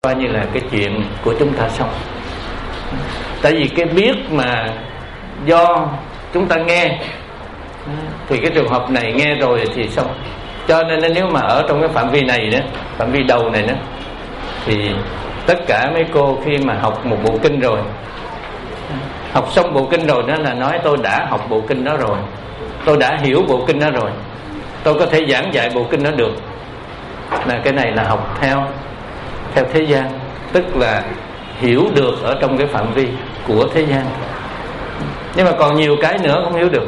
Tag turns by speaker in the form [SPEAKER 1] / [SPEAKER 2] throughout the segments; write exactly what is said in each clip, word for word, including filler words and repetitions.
[SPEAKER 1] coi như là cái chuyện của chúng ta xong. Tại vì cái biết mà do chúng ta nghe thì cái trường hợp này nghe rồi thì xong. Cho nên nếu mà ở trong cái phạm vi này đó, phạm vi đầu này đó, thì tất cả mấy cô khi mà học một bộ kinh rồi, học xong bộ kinh rồi đó là nói tôi đã học bộ kinh đó rồi, tôi đã hiểu bộ kinh đó rồi, tôi có thể giảng dạy bộ kinh đó được. Là cái này là học theo theo thế gian, tức là hiểu được ở trong cái phạm vi của thế gian. Nhưng mà còn nhiều cái nữa không hiểu được,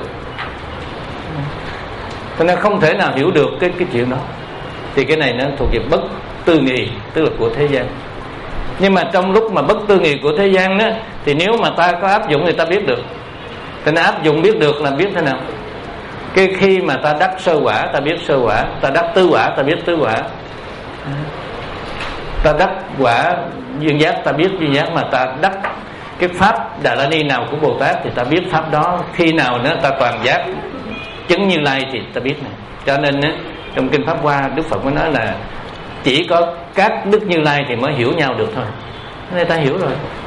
[SPEAKER 1] cho nên không thể nào hiểu được cái cái chuyện đó. Thì cái này nó thuộc về bất tư nghị, tức là của thế gian. Nhưng mà trong lúc mà bất tư nghị của thế gian đó, thì nếu mà ta có áp dụng thì ta biết được. Thì nó áp dụng biết được là biết thế nào? Cái khi mà ta đắc sơ quả ta biết sơ quả, ta đắc tứ quả ta biết tứ quả, ta đắc quả duyên giác ta biết duyên giác, mà ta đắc cái pháp Đà La Ni nào của Bồ Tát thì ta biết pháp đó. Khi nào nữa ta toàn giác chứng Như Lai thì ta biết này. Cho nên á, trong kinh Pháp Hoa Đức Phật mới nói là chỉ có các đức Như Lai thì mới hiểu nhau được thôi. Nên ta hiểu rồi.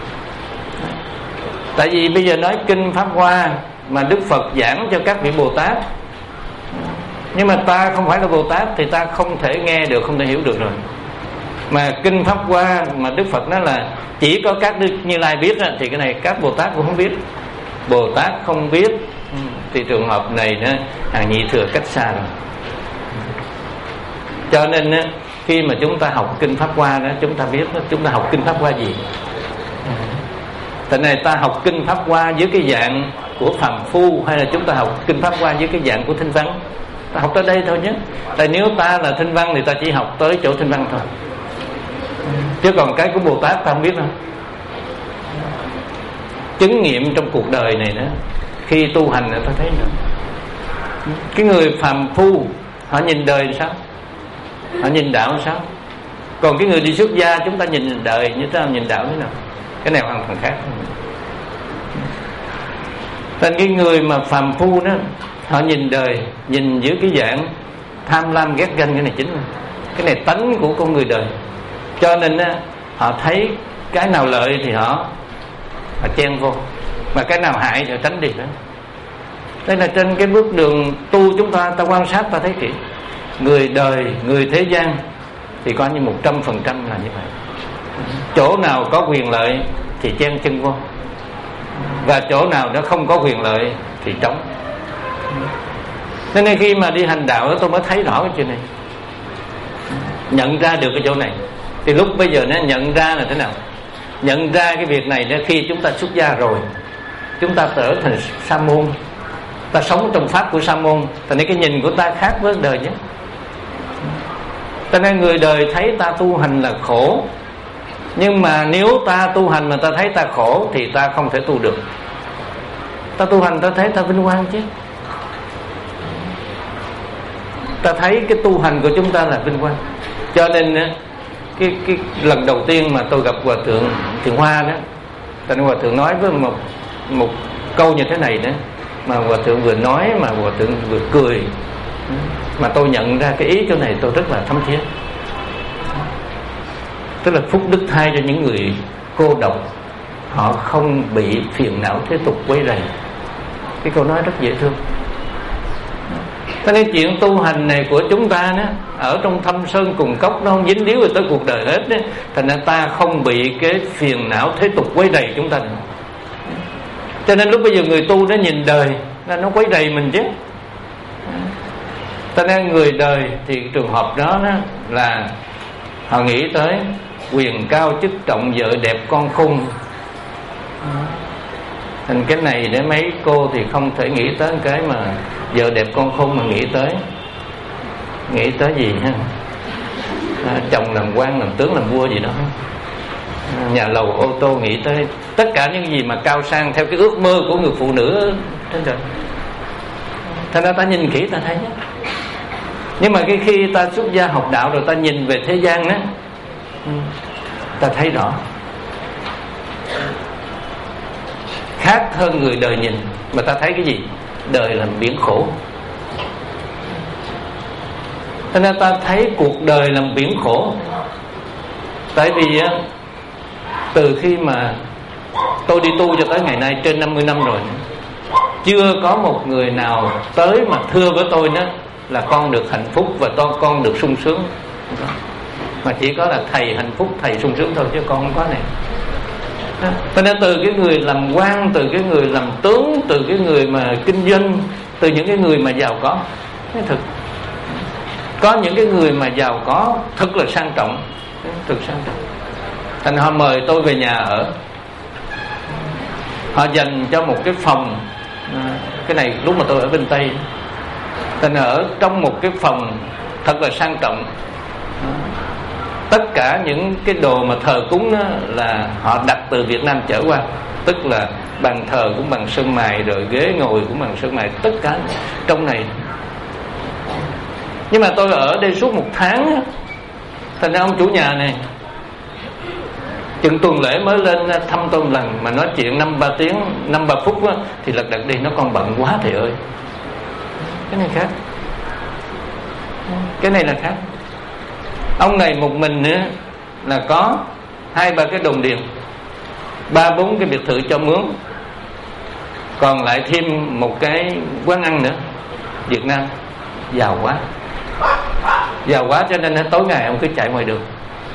[SPEAKER 1] Tại vì bây giờ nói kinh Pháp Hoa mà Đức Phật giảng cho các vị Bồ Tát, nhưng mà ta không phải là Bồ Tát thì ta không thể nghe được, không thể hiểu được rồi. Mà kinh Pháp Hoa mà Đức Phật nói là chỉ có các đức Như Lai biết đó, thì cái này các Bồ Tát cũng không biết. Bồ Tát không biết thì trường hợp này nó hàng nhị thừa cách xa rồi. Cho nên khi mà chúng ta học kinh Pháp Hoa đó, chúng ta biết đó, chúng ta học kinh Pháp Hoa gì. Tại này ta học kinh Pháp Hoa với cái dạng của phàm phu, hay là chúng ta học kinh Pháp Hoa với cái dạng của thinh văn? Ta học tới đây thôi nhé. Tại nếu ta là thinh văn thì ta chỉ học tới chỗ thinh văn thôi, chứ còn cái của Bồ Tát ta không biết đâu. Chứng nghiệm trong cuộc đời này nữa, khi tu hành là ta thấy nữa. Cái người phàm phu họ nhìn đời sao, họ nhìn đạo sao. Còn cái người đi xuất gia chúng ta nhìn đời như thế nào, nhìn đạo thế nào, cái này hoàn toàn khác. Nên cái người mà phàm phu đó, họ nhìn đời, nhìn dưới cái dạng tham lam ghét ganh, cái này chính là cái này tánh của con người đời. Cho nên á, họ thấy cái nào lợi thì họ họ chen vô, mà cái nào hại thì họ tránh đi đó. Đây là trên cái bước đường tu chúng ta, ta quan sát ta thấy kỹ. Người đời, người thế gian thì coi như một trăm phần trăm là như vậy. Chỗ nào có quyền lợi thì chen chân vô, và chỗ nào nó không có quyền lợi thì trống. Nên khi mà đi hành đạo tôi mới thấy rõ cái chuyện này, nhận ra được cái chỗ này. Thì lúc bây giờ nó nhận ra là thế nào? Nhận ra cái việc này đó, khi chúng ta xuất gia rồi, chúng ta trở thành sa môn, ta sống trong pháp của sa môn, thành nên cái nhìn của ta khác với đời nhé. Cho nên người đời thấy ta tu hành là khổ, nhưng mà nếu ta tu hành mà ta thấy ta khổ thì ta không thể tu được. Ta tu hành ta thấy ta vinh quang chứ. Ta thấy cái tu hành của chúng ta là vinh quang. Cho nên cái, cái lần đầu tiên mà tôi gặp Hòa Thượng Thiện Hoa đó, Thành Hòa Thượng nói với một, một câu như thế này đó, mà Hòa Thượng vừa nói mà Hòa Thượng vừa cười, mà tôi nhận ra cái ý chỗ này tôi rất là thấm thiết. Tức là phúc đức thay cho những người cô độc, họ không bị phiền não thế tục quấy rầy. Cái câu nói rất dễ thương. Cho nên chuyện tu hành này của chúng ta đó, ở trong thâm sơn cùng cốc, nó không dính líu tới cuộc đời hết đó. Thành ra ta không bị cái phiền não thế tục quấy rầy chúng ta nữa. Cho nên lúc bây giờ người tu nó nhìn đời là nó quấy rầy mình chứ. Cho nên người đời thì trường hợp đó, đó là họ nghĩ tới quyền cao chức trọng, vợ đẹp con khôn. Thành cái này để mấy cô thì không thể nghĩ tới cái mà vợ đẹp con khôn, mà nghĩ tới nghĩ tới gì ha? À, chồng làm quan, làm tướng, làm vua gì đó, à, nhà lầu ô tô, nghĩ tới tất cả những gì mà cao sang theo cái ước mơ của người phụ nữ trên trời. Thành ra ta nhìn kỹ ta thấy. Nhưng mà cái khi ta xuất gia học đạo rồi ta nhìn về thế gian á, ta thấy rõ khác hơn người đời nhìn. Mà ta thấy cái gì? Đời là biển khổ. Cho nên ta thấy cuộc đời là biển khổ. Tại vì á, từ khi mà tôi đi tu cho tới ngày nay trên năm mươi năm rồi, chưa có một người nào tới mà thưa với tôi đó là con được hạnh phúc và con con được sung sướng, mà chỉ có là thầy hạnh phúc, thầy sung sướng thôi, chứ con không có này. Cho nên từ cái người làm quan, từ cái người làm tướng, từ cái người mà kinh doanh, từ những cái người mà giàu có, thực có những cái người mà giàu có thật là sang trọng, thực sang trọng. Thành họ mời tôi về nhà ở, họ dành cho một cái phòng, cái này lúc mà tôi ở bên Tây, thành ở trong một cái phòng thật là sang trọng. Tất cả những cái đồ mà thờ cúng đó là họ đặt từ Việt Nam trở qua, tức là bàn thờ cũng bằng sơn mài, rồi ghế ngồi cũng bằng sơn mài, tất cả trong này. Nhưng mà tôi ở đây suốt một tháng, thành ra ông chủ nhà này chừng tuần lễ mới lên thăm tôi một lần, mà nói chuyện năm ba tiếng, năm ba phút đó, thì lật đật đi, nó còn bận quá thầy ơi. Cái này khác, cái này là khác. Ông này một mình nữa là có hai ba cái đồng điện, ba bốn cái biệt thự cho mướn, còn lại thêm một cái quán ăn nữa. Việt Nam giàu quá, giàu quá cho nên tối ngày ông cứ chạy ngoài đường,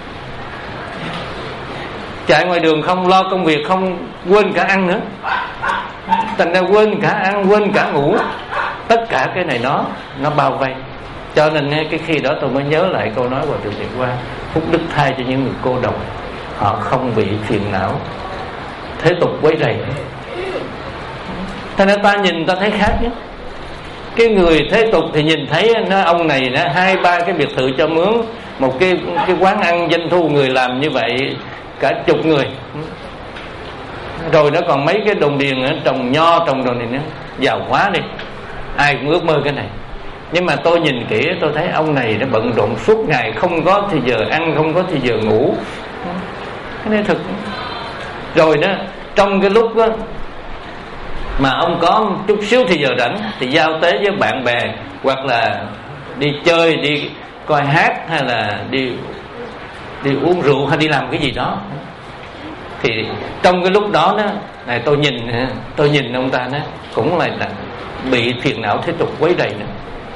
[SPEAKER 1] chạy ngoài đường không lo công việc, không, quên cả ăn nữa. Thành ra quên cả ăn, quên cả ngủ, tất cả cái này nó nó bao vây. Cho nên cái khi đó tôi mới nhớ lại câu nói của Từ Thiện Qua: phúc đức thay cho những người cô độc, họ không bị phiền não thế tục quấy rầy. Thành ra ta nhìn ta thấy khác nhé. Cái người thế tục thì nhìn thấy nó, ông này nó hai ba cái biệt thự cho mướn, một cái cái quán ăn doanh thu người làm như vậy cả chục người, rồi nó còn mấy cái đồng điền trồng nho, trồng đồ này nữa, giàu quá đi, ai cũng ước mơ cái này. Nhưng mà tôi nhìn kỹ tôi thấy ông này nó bận rộn suốt ngày, không có thì giờ ăn, không có thì giờ ngủ. Cái này thực. Rồi đó, trong cái lúc đó mà ông có chút xíu thì giờ rảnh thì giao tế với bạn bè, hoặc là đi chơi, đi coi hát, hay là đi đi uống rượu, hay đi làm cái gì đó. Thì trong cái lúc đó đó, này tôi nhìn tôi nhìn ông ta đó cũng là bị phiền não thế tục quấy rầy nữa.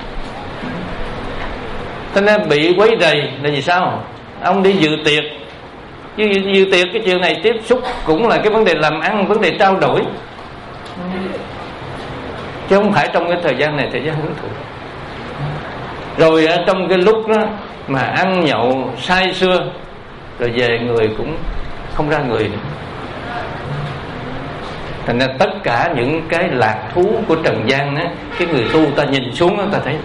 [SPEAKER 1] Cho nên bị quấy rầy là vì sao? Ông đi dự tiệc, dự, dự tiệc cái chuyện này tiếp xúc cũng là cái vấn đề làm ăn, vấn đề trao đổi, chứ không phải trong cái thời gian này thời gian hưởng thụ. Rồi trong cái lúc đó mà ăn nhậu say sưa, rồi về người cũng không ra người nữa. Thành ra tất cả những cái lạc thú của trần gian á, cái người tu ta nhìn xuống đó, ta thấy.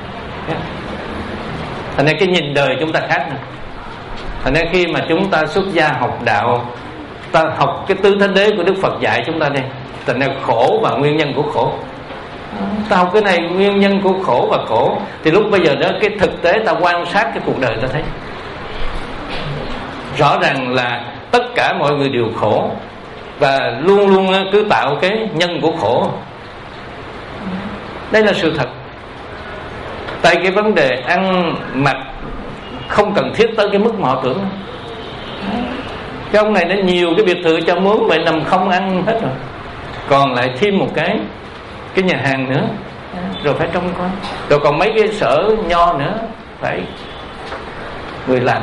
[SPEAKER 1] Thành ra cái nhìn đời chúng ta khác nè. Thành ra khi mà chúng ta xuất gia học đạo, ta học cái tứ thánh đế của Đức Phật dạy chúng ta đây, thành ra khổ và nguyên nhân của khổ. Ta học cái này nguyên nhân của khổ và khổ, thì lúc bây giờ đó cái thực tế ta quan sát cái cuộc đời ta thấy rõ ràng là tất cả mọi người đều khổ, và luôn luôn cứ tạo cái nhân của khổ. Đây là sự thật. Tại cái vấn đề ăn mặc không cần thiết tới cái mức mà họ tưởng. Cái ông này nó nhiều cái biệt thự cho mướn, vậy nằm không ăn hết rồi, còn lại thêm một cái cái nhà hàng nữa, rồi phải trông coi, rồi còn mấy cái sở nho nữa phải người làm.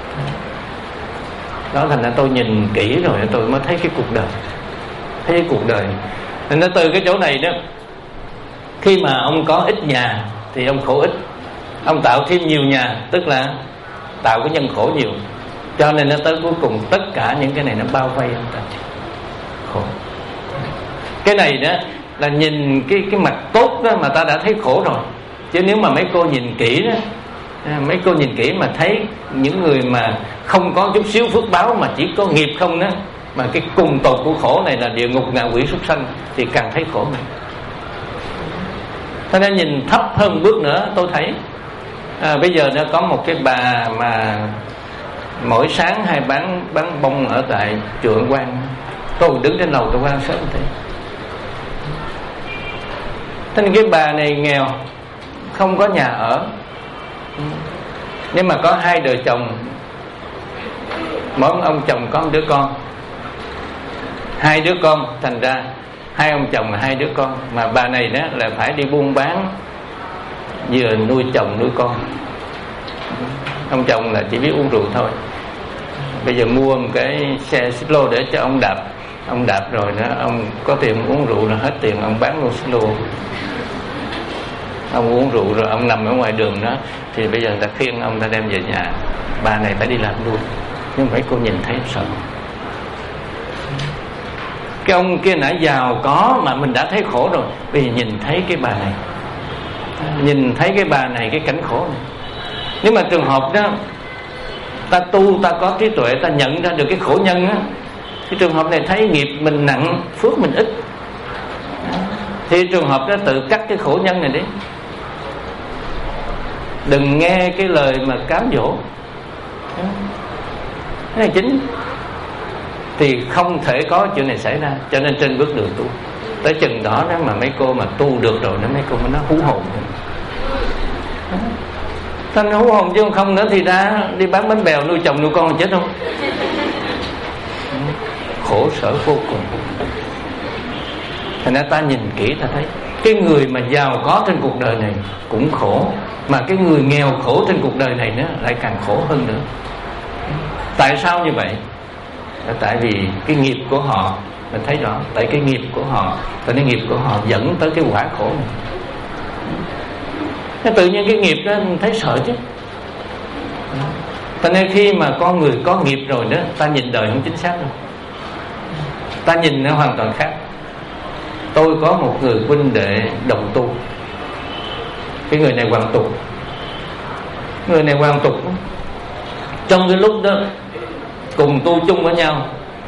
[SPEAKER 1] Đó, thành ra tôi nhìn kỹ rồi tôi mới thấy cái cuộc đời, thấy cái cuộc đời. Nên nó từ cái chỗ này đó, khi mà ông có ít nhà thì ông khổ ít, ông tạo thêm nhiều nhà tức là tạo cái nhân khổ nhiều, cho nên nó tới cuối cùng tất cả những cái này nó bao vây ông ta khổ. Cái này đó là nhìn cái cái mặt tốt đó mà ta đã thấy khổ rồi, chứ nếu mà mấy cô nhìn kỹ đó, mấy cô nhìn kỹ mà thấy những người mà không có chút xíu phước báo mà chỉ có nghiệp không đó, mà cái cùng tột của khổ này là địa ngục, ngạ quỷ, súc sanh, thì càng thấy khổ này. Thế nên nhìn thấp hơn bước nữa, tôi thấy à, bây giờ nó có một cái bà mà mỗi sáng hay bán bán bông ở tại chùa Ân Quang, tôi đứng trên lầu tôi quan sát thế. Thế nên cái bà này nghèo, không có nhà ở, nhưng mà có hai đời chồng mỗi ông chồng có một đứa con, hai đứa con, thành ra hai ông chồng là hai đứa con, mà bà này đó là phải đi buôn bán vừa nuôi chồng nuôi con. Ông chồng là chỉ biết uống rượu thôi. Bây giờ mua một cái xe xích lô để cho ông đạp, ông đạp rồi đó ông có tiền uống rượu rồi hết tiền ông bán luôn xích lô. Ông uống rượu rồi ông nằm ở ngoài đường đó, thì bây giờ người ta khuyên ông ta đem về nhà, bà này phải đi làm luôn. Nhưng mấy cô nhìn thấy sợ. Cái ông kia nãy giàu có mà mình đã thấy khổ rồi, bây giờ nhìn thấy cái bà này, nhìn thấy cái bà này cái cảnh khổ này. Nếu mà trường hợp đó ta tu, ta có trí tuệ, ta nhận ra được cái khổ nhân á, cái trường hợp này thấy nghiệp mình nặng, phước mình ít, thì trường hợp đó tự cắt cái khổ nhân này đi. Đừng nghe cái lời mà cám dỗ, cái này chính thì không thể có chuyện này xảy ra. Cho nên trên bước đường tu tới chừng đó đó mà mấy cô mà tu được rồi đó, mấy cô mới nói hú hồn. Thanh hú hồn chứ không nữa thì đã đi bán bánh bèo nuôi chồng nuôi con chết không? Khổ sở vô cùng. Thành ra ta nhìn kỹ ta thấy cái người mà giàu có trên cuộc đời này cũng khổ, mà cái người nghèo khổ trên cuộc đời này nữa lại càng khổ hơn nữa. Tại sao như vậy? Là tại vì cái nghiệp của họ, mình thấy rõ, tại cái nghiệp của họ, tại cái nghiệp của họ dẫn tới cái quả khổ này. Nên tự nhiên cái nghiệp đó mình thấy sợ chứ. Cho nên khi mà con người có nghiệp rồi đó, ta nhìn đời không chính xác đâu, ta nhìn nó hoàn toàn khác. Tôi có một người huynh đệ đồng tu, cái người này hoàn tục, người này hoàn tục. Trong cái lúc đó cùng tu chung với nhau,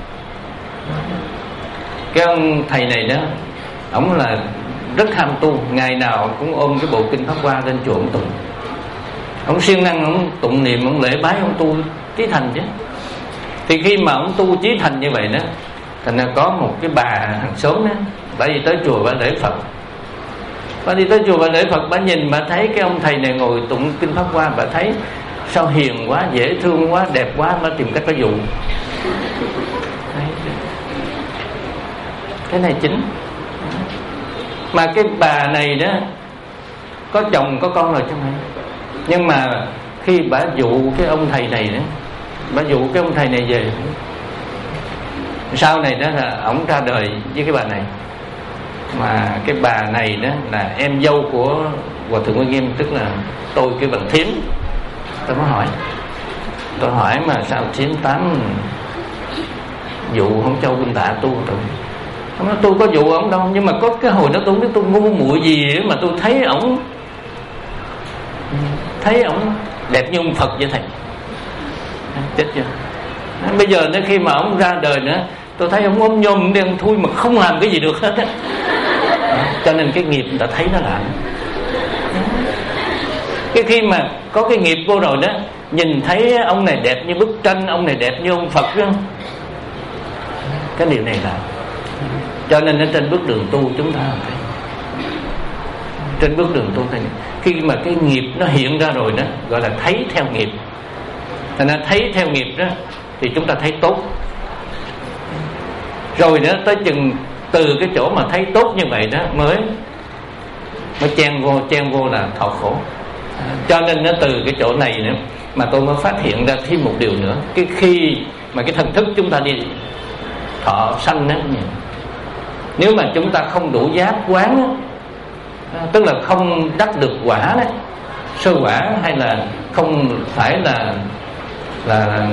[SPEAKER 1] cái ông thầy này đó, ổng là rất ham tu, ngày nào cũng ôm cái bộ kinh Pháp Hoa lên chùa ông tụng. Ông siêng năng, ông tụng niệm, ông lễ bái, ông tu chí thành chứ. Thì khi mà ông tu chí thành như vậy đó, thành ra có một cái bà hàng xóm đó, bà đi tới chùa bà lễ Phật. Bà đi tới chùa bà lễ Phật, bà nhìn bà thấy cái ông thầy này ngồi tụng kinh Pháp Hoa, bà thấy sao hiền quá, dễ thương quá, đẹp quá, bà tìm cách bà dụ. Cái này chính. Mà cái bà này đó có chồng có con rồi chứ mày. Nhưng mà khi bà dụ cái ông thầy này đó, bà dụ cái ông thầy này về, sau này đó là ổng ra đời với cái bà này. Mà cái bà này đó là em dâu của Hòa Thượng Nguyên Nghiêm, tức là tôi cái bằng thím. Tôi mới hỏi, tôi hỏi mà sao thím tám dụ không cho Huynh Tạ tu rồi? Ông nói tôi có dụ ổng đâu, nhưng mà có cái hồi đó tôi không biết tôi ngu muội gì ấy, mà tôi thấy ổng thấy ổng đẹp như ông Phật vậy thầy. Chết chưa? Bây giờ nếu khi mà ổng ra đời nữa, tôi thấy ổng ôm nhôm đen thui mà không làm cái gì được hết á. Cho nên cái nghiệp người ta thấy nó lại. Cái khi mà có cái nghiệp vô rồi đó, nhìn thấy ông này đẹp như bức tranh, ông này đẹp như ông Phật đó. Cái điều này là, cho nên ở trên bước đường tu chúng ta thấy, trên bước đường tu này, khi mà cái nghiệp nó hiện ra rồi đó, gọi là thấy theo nghiệp. Thành ra thấy theo nghiệp đó thì chúng ta thấy tốt. Rồi đó tới chừng từ cái chỗ mà thấy tốt như vậy đó mới mới chen vô, chen vô là thọ khổ. Cho nên nó từ cái chỗ này nữa mà tôi mới phát hiện ra thêm một điều nữa. Cái khi mà cái thần thức chúng ta đi thọ sanh đó, nếu mà chúng ta không đủ giác quán đó, tức là không đắc được quả đó, sơ quả, hay là không phải là là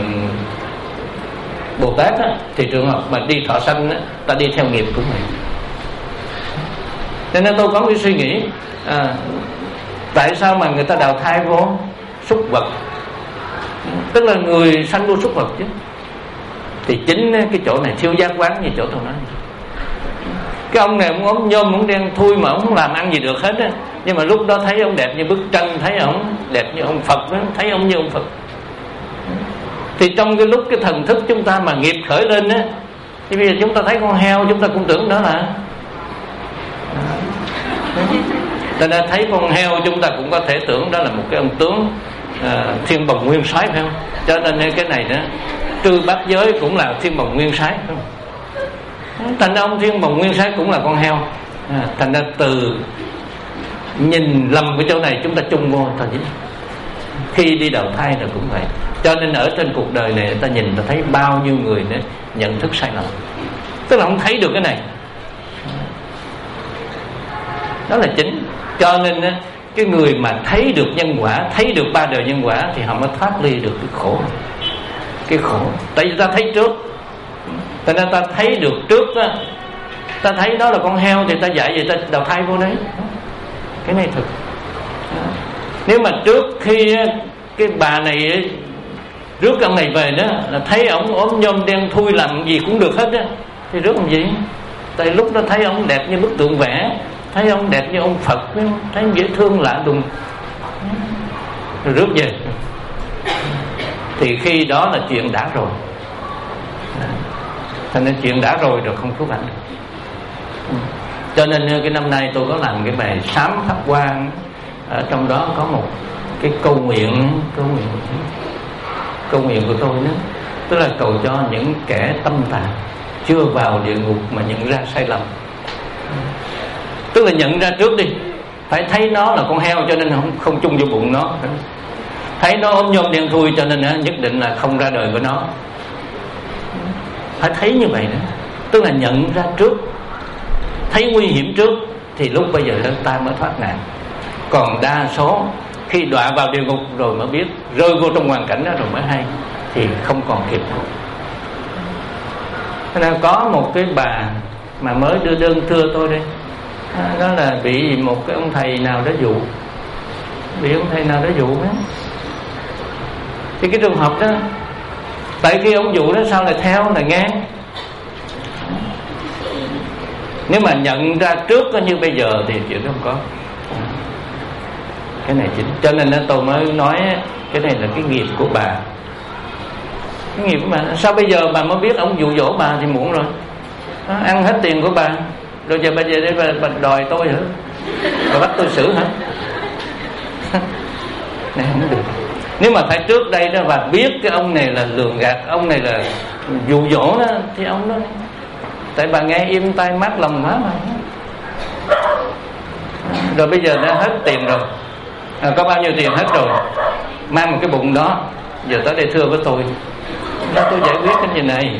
[SPEAKER 1] Bồ Tát đó, thì trường hợp mà đi thọ sanh đó, ta đi theo nghiệp của mình. Cho nên tôi có cái suy nghĩ, à, tại sao mà người ta đào thai vô súc vật, tức là người sanh vô súc vật chứ. Thì chính cái chỗ này thiếu giác quán, như chỗ tôi nói. Cái ông này ông ốm nhôm, ông đen thui mà ông không làm ăn gì được hết á. Nhưng mà lúc đó thấy ông đẹp như bức tranh, thấy ông đẹp như ông Phật đó, thấy ông như ông Phật. Thì trong cái lúc cái thần thức chúng ta mà nghiệp khởi lên á, thì bây giờ chúng ta thấy con heo, chúng ta cũng tưởng đó là, cho nên thấy con heo chúng ta cũng có thể tưởng đó là một cái ông tướng uh, thiên bồng nguyên soái, phải không? Cho nên cái này đó trư bát giới cũng là thiên bồng nguyên sái. Thành ra ông thiên bồng nguyên sái cũng là con heo. À, thành ra từ nhìn lầm cái chỗ này chúng ta chung vô thôi chứ. Khi đi đầu thai là cũng vậy. Cho nên ở trên cuộc đời này ta nhìn ta thấy bao nhiêu người nữa nhận thức sai lầm, tức là không thấy được cái này. Đó là chính. Cho nên cái người mà thấy được nhân quả, thấy được ba đời nhân quả thì họ mới thoát ly được cái khổ. Cái khổ tại vì ta thấy trước, cho nên ta thấy được trước đó, ta thấy đó là con heo thì ta dạy vậy ta đầu thai vô đấy. Cái này thực. Nếu mà trước khi cái bà này rước ông này về đó là thấy ổng ốm nhom đen thui làm gì cũng được hết á, thì rước làm gì? Tại lúc đó thấy ông đẹp như bức tượng vẽ, thấy ông đẹp như ông Phật, thấy ông dễ thương lạ lùng, rồi rước về. Thì khi đó là chuyện đã rồi. Thành nên chuyện đã rồi rồi không cứu vãn được. Cho nên cái năm nay tôi có làm cái bài sám pháp quan, ở trong đó có một cái câu nguyện, câu nguyện, câu nguyện của tôi đó, tức là cầu cho những kẻ tâm tà chưa vào địa ngục mà nhận ra sai lầm. Tức là nhận ra trước đi, phải thấy nó là con heo cho nên không không chung vô bụng nó, thấy nó ốm nhom đen thui cho nên nhất định là không ra đời với nó. Phải thấy như vậy đó, tức là nhận ra trước, thấy nguy hiểm trước thì lúc bây giờ ta mới thoát nạn. Còn đa số khi đọa vào địa ngục rồi mới biết, rơi vô trong hoàn cảnh đó rồi mới hay, thì không còn kịp. Nên có một cái bà mà mới đưa đơn thưa tôi đây, đó là bị một cái ông thầy nào đó dụ, bị ông thầy nào đó dụ đó. Thì cái trường hợp đó, tại khi ông dụ đó sao lại theo, lại nghe. Nếu mà nhận ra trước như bây giờ thì chuyện đó không có. Cái này chính. Cho nên tôi mới nói cái này là cái nghiệp của bà. Cái nghiệp của bà. Sao bây giờ bà mới biết ông dụ dỗ bà thì muộn rồi. Đó, ăn hết tiền của bà, rồi giờ bà về đây bà, bà đòi tôi hả? Bà bắt tôi xử hả? Này không được. Nếu mà phải trước đây đó bà biết cái ông này là lường gạt, ông này là dụ dỗ đó, thì ông đó, tại bà nghe im tai mát lòng má mà. Rồi bây giờ đã hết tiền rồi, à, có bao nhiêu tiền hết rồi, mang một cái bụng đó, giờ tới đây thưa với tôi, đó tôi giải quyết cái gì này.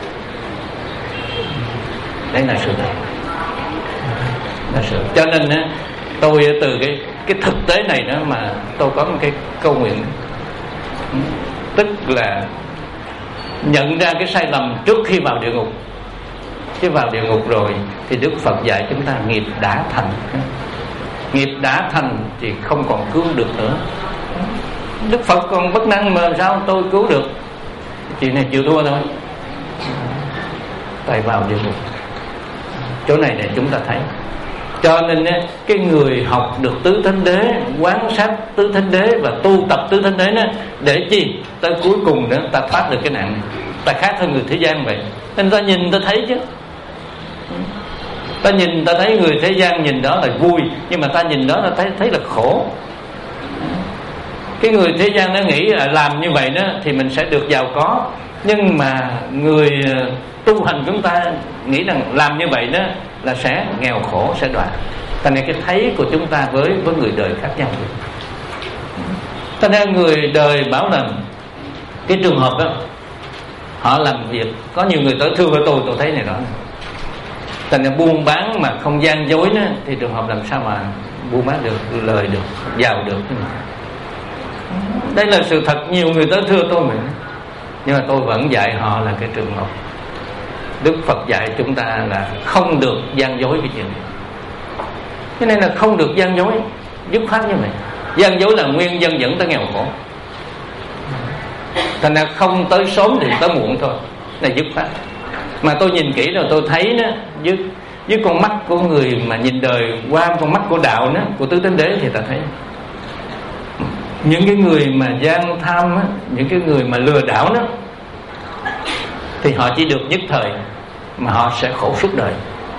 [SPEAKER 1] Đấy là sự thật, là sự. Cho nên á, tôi từ cái cái thực tế này đó mà tôi có một cái câu nguyện, tức là nhận ra cái sai lầm trước khi vào địa ngục. Chứ vào địa ngục rồi thì Đức Phật dạy chúng ta nghiệp đã thành. Nghiệp đã thành thì không còn cứu được nữa. Đức Phật còn bất năng mà sao tôi cứu được? Chuyện này chịu thua thôi. Tại vào địa ngục. Chỗ này để chúng ta thấy. Cho nên cái người học được tứ thánh đế, quán sát tứ thánh đế và tu tập tứ thánh đế đó, để chi? Tới cuối cùng đó ta thoát được cái nạn này. Ta khác hơn người thế gian vậy. Nên ta nhìn ta thấy chứ. Ta nhìn ta thấy người thế gian nhìn đó là vui, nhưng mà ta nhìn đó ta thấy thấy là khổ. Cái người thế gian nó nghĩ là làm như vậy đó thì mình sẽ được giàu có, nhưng mà người tu hành chúng ta nghĩ rằng làm như vậy đó là sẽ nghèo khổ, sẽ đọa. Thành nên cái thấy của chúng ta với với người đời khác nhau. Thành nên người đời bảo là cái trường hợp đó họ làm việc, có nhiều người tới thưa với tôi, tôi thấy này rõ. Thành nên buôn bán mà không gian dối đó, thì trường hợp làm sao mà buôn bán được, lời được, giàu được. Đây là sự thật, nhiều người tới thưa tôi mà. Nhưng mà tôi vẫn dạy họ là cái trường hợp Đức Phật dạy chúng ta là không được gian dối cái chuyện này. Cho nên là không được gian dối, dứt khoát như vậy. Gian dối là nguyên nhân dẫn tới nghèo khổ. Thành ra không tới sớm thì tới muộn thôi, là dứt khoát. Mà tôi nhìn kỹ rồi tôi thấy đó, với, với con mắt của người mà nhìn đời qua con mắt của đạo đó, của tứ thánh đế, thì ta thấy những cái người mà gian tham á, những cái người mà lừa đảo đó, thì họ chỉ được nhất thời, mà họ sẽ khổ suốt đời.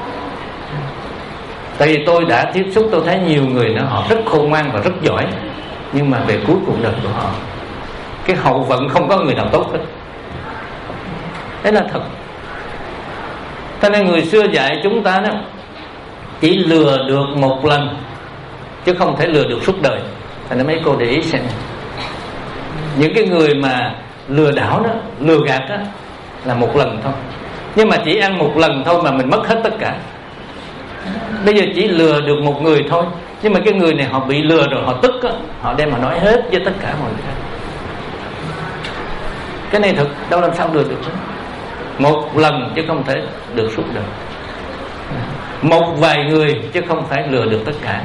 [SPEAKER 1] Tại vì tôi đã tiếp xúc, tôi thấy nhiều người đó, họ rất khôn ngoan và rất giỏi, nhưng mà về cuối cuộc đời của họ, cái hậu vận không có người nào tốt hết. Đấy là thật. Cho nên người xưa dạy chúng ta đó, chỉ lừa được một lần chứ không thể lừa được suốt đời. Thành ra mấy cô để ý xem, những cái người mà lừa đảo đó, lừa gạt đó là một lần thôi, nhưng mà chỉ ăn một lần thôi mà mình mất hết tất cả. Bây giờ chỉ lừa được một người thôi, nhưng mà cái người này họ bị lừa rồi, họ tức đó, họ đem mà nói hết với tất cả mọi người. Cái này thật, đâu làm sao lừa được đó. Một lần chứ không thể được suốt đời. Một vài người chứ không phải lừa được tất cả.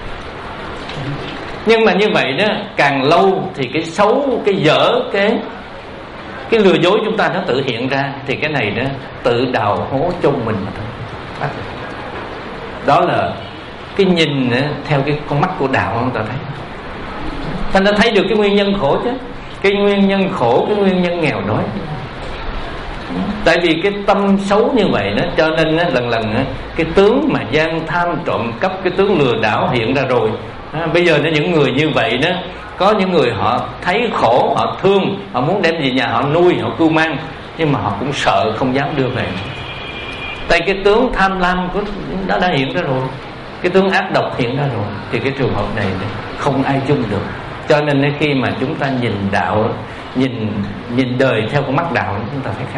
[SPEAKER 1] Nhưng mà như vậy đó, càng lâu thì cái xấu, cái dở, cái cái lừa dối chúng ta nó tự hiện ra, thì cái này đó tự đào hố chôn mình mà thôi. Đó là cái nhìn theo cái con mắt của đạo, người ta thấy. Ta đã thấy được cái nguyên nhân khổ chứ. Cái nguyên nhân khổ, cái nguyên nhân nghèo đói. Tại vì cái tâm xấu như vậy đó, cho nên đó, lần lần đó, cái tướng mà gian tham trộm cắp, cái tướng lừa đảo hiện ra rồi. À, bây giờ đó, những người như vậy đó, có những người họ thấy khổ, họ thương, họ muốn đem về nhà họ nuôi, họ cưu mang, nhưng mà họ cũng sợ không dám đưa về. Tại cái tướng tham lam của nó đã hiện ra rồi, cái tướng ác độc hiện ra rồi, thì cái trường hợp này không ai chung được. Cho nên khi mà chúng ta nhìn đạo, nhìn nhìn đời theo con mắt đạo, chúng ta phải khác.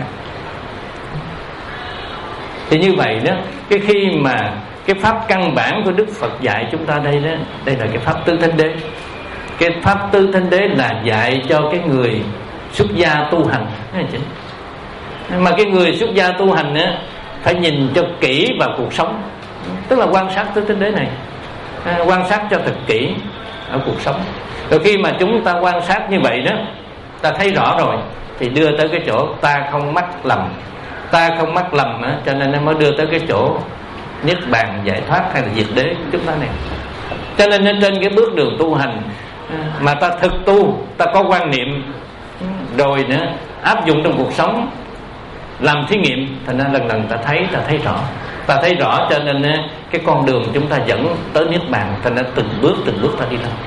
[SPEAKER 1] Thì như vậy đó, cái khi mà cái pháp căn bản của Đức Phật dạy chúng ta đây đó, đây là cái pháp Tứ Thánh Đế. Cái pháp Tứ Thánh Đế là dạy cho cái người xuất gia tu hành. Mà cái người xuất gia tu hành á, phải nhìn cho kỹ vào cuộc sống, tức là quan sát Tứ Thánh Đế này, à, quan sát cho thật kỹ ở cuộc sống. Rồi khi mà chúng ta quan sát như vậy đó, ta thấy rõ rồi, thì đưa tới cái chỗ ta không mắc lầm. Ta không mắc lầm á, cho nên nó mới đưa tới cái chỗ niết bàn giải thoát hay là diệt đế của chúng ta này. Cho nên trên cái bước đường tu hành mà ta thực tu, ta có quan niệm rồi nữa áp dụng trong cuộc sống, làm thí nghiệm, thành ra lần lần ta thấy, ta thấy rõ, ta thấy rõ, cho nên cái con đường chúng ta dẫn tới niết bàn, thành ra từng bước từng bước ta đi lên.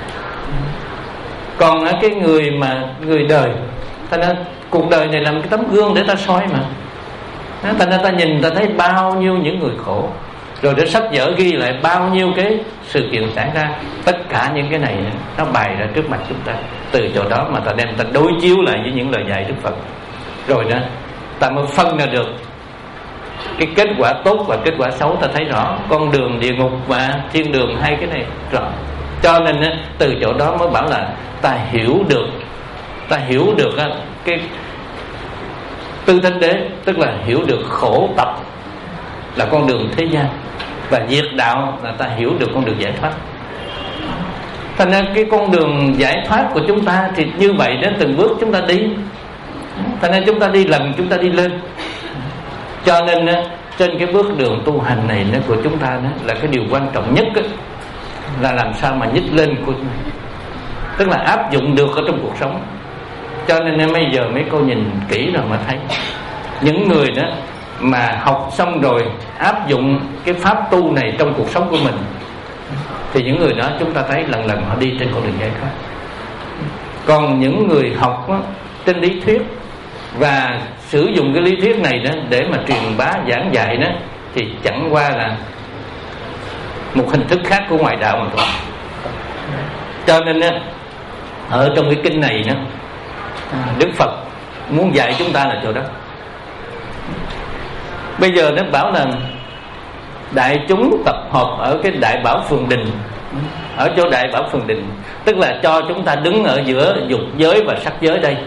[SPEAKER 1] Còn cái người mà người đời, thành ra cuộc đời này là một cái tấm gương để ta soi mà. Thành ra ta nhìn ta thấy bao nhiêu những người khổ, rồi để sách vở ghi lại bao nhiêu cái sự kiện xảy ra. Tất cả những cái này nó bày ra trước mặt chúng ta. Từ chỗ đó mà ta đem ta đối chiếu lại với những lời dạy Đức Phật, rồi đó ta mới phân ra được cái kết quả tốt và kết quả xấu. Ta thấy rõ con đường địa ngục và thiên đường, hai cái này rõ. Cho nên từ chỗ đó mới bảo là ta hiểu được, ta hiểu được cái Tư Thánh Đế, tức là hiểu được khổ tập là con đường thế gian, và diệt đạo là ta hiểu được con đường giải thoát. Thành ra cái con đường giải thoát của chúng ta thì như vậy đến từng bước chúng ta đi. Thành ra chúng ta đi lần chúng ta đi lên. Cho nên trên cái bước đường tu hành này của chúng ta đó, là cái điều quan trọng nhất đó, là làm sao mà nhích lên của, tức là áp dụng được ở trong cuộc sống. Cho nên bây giờ mấy cô nhìn kỹ rồi mà thấy những người đó mà học xong rồi áp dụng cái pháp tu này trong cuộc sống của mình, thì những người đó chúng ta thấy lần lần họ đi trên con đường giải thoát. Còn những người học đó, trên lý thuyết và sử dụng cái lý thuyết này đó để mà truyền bá giảng dạy đó, thì chẳng qua là một hình thức khác của ngoại đạo mà thôi. Cho nên đó, ở trong cái kinh này đó, Đức Phật muốn dạy chúng ta là chỗ đó. Bây giờ nó bảo là đại chúng tập hợp ở cái Đại Bảo Phường Đình. Ở chỗ Đại Bảo Phường Đình tức là cho chúng ta đứng ở giữa dục giới và sắc giới đây.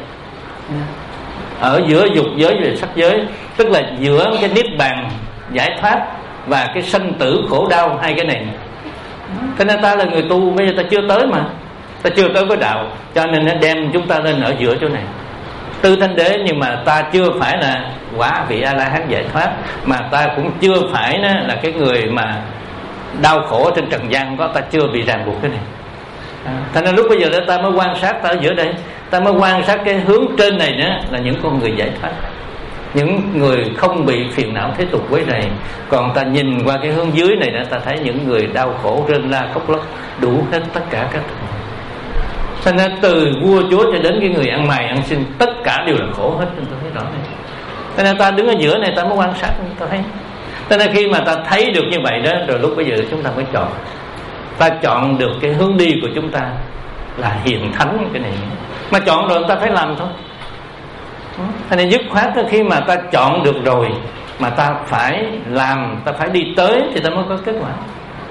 [SPEAKER 1] Ở giữa dục giới và sắc giới, tức là giữa cái niết bàn giải thoát và cái sanh tử khổ đau, hai cái này. Thế nên ta là người tu, bây giờ ta chưa tới mà, ta chưa tới với đạo, cho nên nó đem chúng ta lên ở giữa chỗ này. Tư Thánh Đế, nhưng mà ta chưa phải là quả vị A-la-hán giải thoát, mà ta cũng chưa phải là cái người mà đau khổ trên trần gian, có ta chưa bị ràng buộc cái này. À, thành ra lúc bây giờ đó ta mới quan sát, ta ở giữa đây ta mới quan sát cái hướng trên này nữa là những con người giải thoát, những người không bị phiền não thế tục quấy rầy. Còn ta nhìn qua cái hướng dưới này nữa, ta thấy những người đau khổ rên la khóc lóc đủ hết tất cả các thứ. Thành ra từ vua chúa cho đến cái người ăn mày ăn xin, tất cả đều là khổ hết. Chúng ta thấy rõ này. Cho nên ta đứng ở giữa này ta mới quan sát, ta thấy. Cho nên khi mà ta thấy được như vậy đó, rồi lúc bây giờ chúng ta mới chọn. Ta chọn được cái hướng đi của chúng ta là hiền thánh cái này. Mà chọn rồi ta phải làm thôi. Cho nên dứt khoát khi mà ta chọn được rồi mà ta phải làm, ta phải đi tới thì ta mới có kết quả.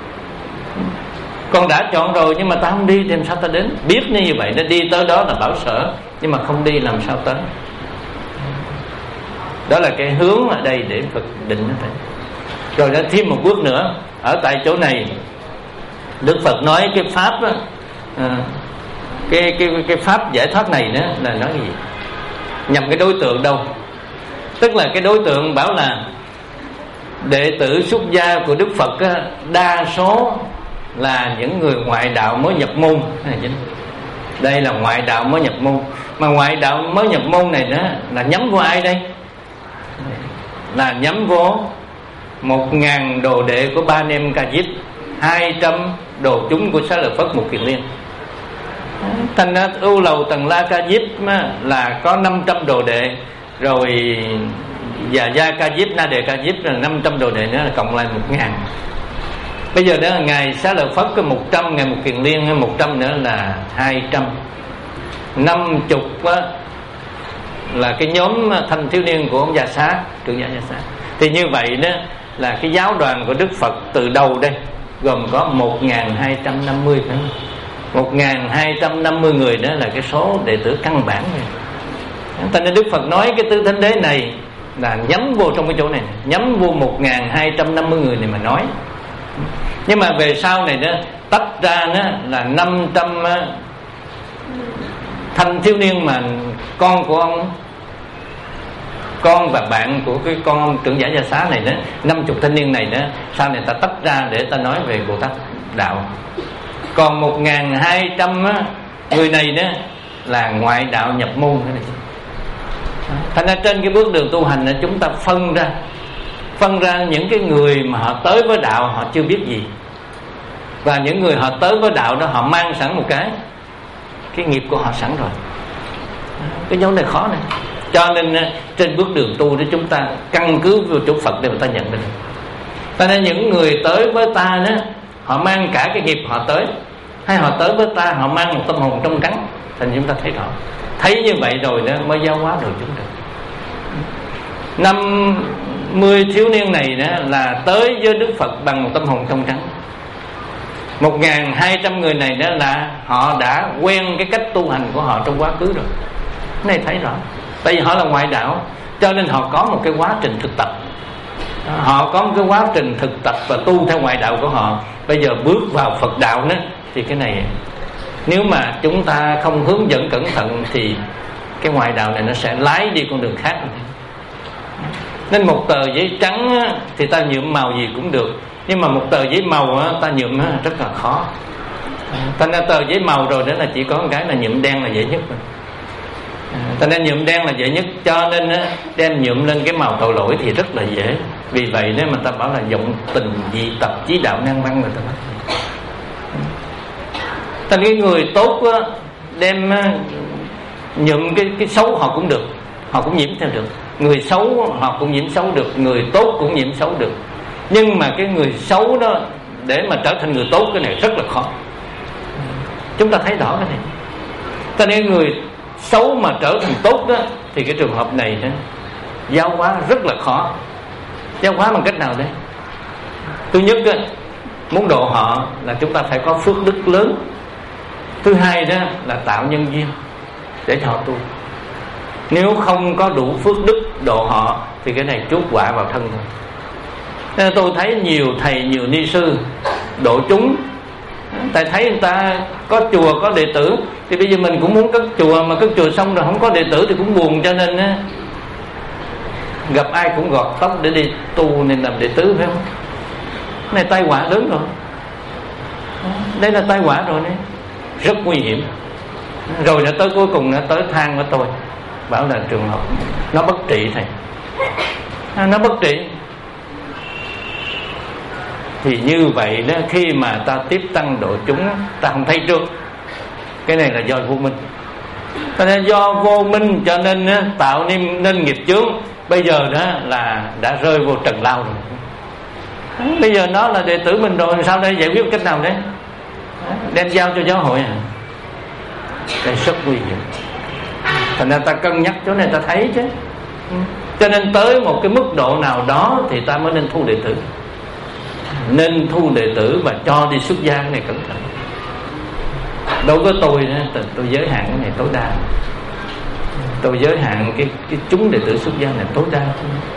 [SPEAKER 1] Còn đã chọn rồi nhưng mà ta không đi thì làm sao ta đến? Biết như vậy nó đi tới đó là bảo sở, nhưng mà không đi làm sao tới? Đó là cái hướng ở đây để Phật định nó phải. Rồi đã thêm một bước nữa. Ở tại chỗ này Đức Phật nói cái pháp đó, à, cái, cái, cái pháp giải thoát này đó là nói cái gì? Nhằm cái đối tượng đâu? Tức là cái đối tượng bảo là đệ tử xuất gia của Đức Phật á, đa số là những người ngoại đạo mới nhập môn. Đây là ngoại đạo mới nhập môn. Mà ngoại đạo mới nhập môn này đó là nhắm vô ai đây? Là nhắm vô một ngàn đồ đệ của Ba Nem Ca Diếp, hai trăm đồ chúng của Xá Lợi Phất Một Kiền Liên. Thành ra Ưu Lầu Tần La Ca Diếp là có năm trăm đồ đệ, rồi Và Gia Ca Diếp, Na Đề Ca Diếp là năm trăm đồ đệ nữa, là cộng lại một ngàn. Bây giờ đó Ngài Xá Lợi Phất có một trăm, Ngài Một Kiền Liên một trăm nữa là hai trăm. Năm chục á, là cái nhóm thanh thiếu niên của ông Gia Xá, trưởng giả Gia Xá. Thì như vậy đó là cái giáo đoàn của Đức Phật từ đầu đây gồm có một nghìn hai trăm năm mươi. một nghìn hai trăm năm mươi người đó là cái số đệ tử căn bản này. Cho nên Đức Phật nói cái tứ thánh đế này là nhắm vô trong cái chỗ này, nhắm vô một nghìn hai trăm năm mươi người này mà nói. Nhưng mà về sau này đó tách ra đó là năm trăm thanh thiếu niên mà con của ông, con và bạn của cái con ông trưởng giả Gia Xá này đó, năm chục thanh niên này đó, sau này ta tách ra để ta nói về Bồ Tát đạo. Còn một nghìn hai trăm người này đó là ngoại đạo nhập môn. Thành ra trên cái bước đường tu hành là chúng ta phân ra phân ra những cái người mà họ tới với đạo họ chưa biết gì, và những người họ tới với đạo đó họ mang sẵn một cái cái nghiệp của họ sẵn rồi. Cái vấn đề khó này. Cho nên trên bước đường tu để chúng ta căn cứ vào chỗ Phật để mà ta nhận được. Cho nên những người tới với ta đó họ mang cả cái nghiệp họ tới, hay họ tới với ta họ mang một tâm hồn trong trắng, thành chúng ta thấy rõ. Thấy như vậy rồi đó mới giáo hóa được chúng được. Năm mươi thiếu niên này đó là tới với Đức Phật bằng một tâm hồn trong trắng. Một nghìn hai trăm người này đó là họ đã quen cái cách tu hành của họ trong quá khứ rồi. Cái này thấy rõ. Tại vì họ là ngoại đạo, cho nên họ có một cái quá trình thực tập. Họ có một cái quá trình thực tập và tu theo ngoại đạo của họ. Bây giờ bước vào Phật đạo đó, thì cái này nếu mà chúng ta không hướng dẫn cẩn thận thì cái ngoại đạo này nó sẽ lái đi con đường khác. Nên một tờ giấy trắng thì ta nhuộm màu gì cũng được, nhưng mà một tờ giấy màu ta nhuộm rất là khó. Thành ra tờ giấy màu rồi đó là chỉ có một cái là nhuộm đen là dễ nhất. Thành ra nhuộm đen là dễ nhất, cho nên đem nhuộm lên cái màu tội lỗi thì rất là dễ. Vì vậy nếu mà ta bảo là dụng tình dị tập chí đạo năng văn người ta nói. Thành cái người tốt á, đem nhuộm cái, cái xấu họ cũng được, họ cũng nhiễm theo được. Người xấu họ cũng nhiễm xấu được, người tốt cũng nhiễm xấu được. Nhưng mà cái người xấu đó để mà trở thành người tốt, cái này rất là khó. Chúng ta thấy rõ cái này. Cho nên người xấu mà trở thành tốt đó thì cái trường hợp này đó, giáo hóa rất là khó. Giáo hóa bằng cách nào đấy? Thứ nhất đó, muốn độ họ là chúng ta phải có phước đức lớn. Thứ hai đó là tạo nhân duyên để cho họ tu. Nếu không có đủ phước đức độ họ thì cái này chuốc quả vào thân thôi. Nên tôi thấy nhiều thầy, nhiều ni sư độ chúng. Tại thấy người ta có chùa, có đệ tử, thì bây giờ mình cũng muốn cất chùa, mà cất chùa xong rồi không có đệ tử thì cũng buồn. Cho nên á, gặp ai cũng gọt tóc để đi tu nên làm đệ tử, phải không? Cái này tai họa lớn rồi. Đây là tai họa rồi đấy, rất nguy hiểm. Rồi đã tới cuối cùng nó tới than của tôi, bảo là trường hợp nó bất trị thầy, nó bất trị. Thì như vậy đó, khi mà ta tiếp tăng độ chúng, ta không thấy trước. Cái này là do vô minh. Cho nên do vô minh cho nên tạo nên, nên nghiệp chướng. bây giờ đó là đã rơi vô trần lao rồi. Bây giờ nó là đệ tử mình rồi, sao đây giải quyết cách nào đấy? Đem giao cho giáo hội à? Cái rất nguy hiểm. Thành ra ta cân nhắc chỗ này ta thấy chứ. Cho nên tới một cái mức độ nào đó thì ta mới nên thu đệ tử. Nên thu đệ tử và cho đi xuất gia, cái này cẩn thận. Đối với tôi đó, tôi giới hạn cái này tối đa. Tôi giới hạn cái, cái chúng đệ tử xuất gia này tối đa.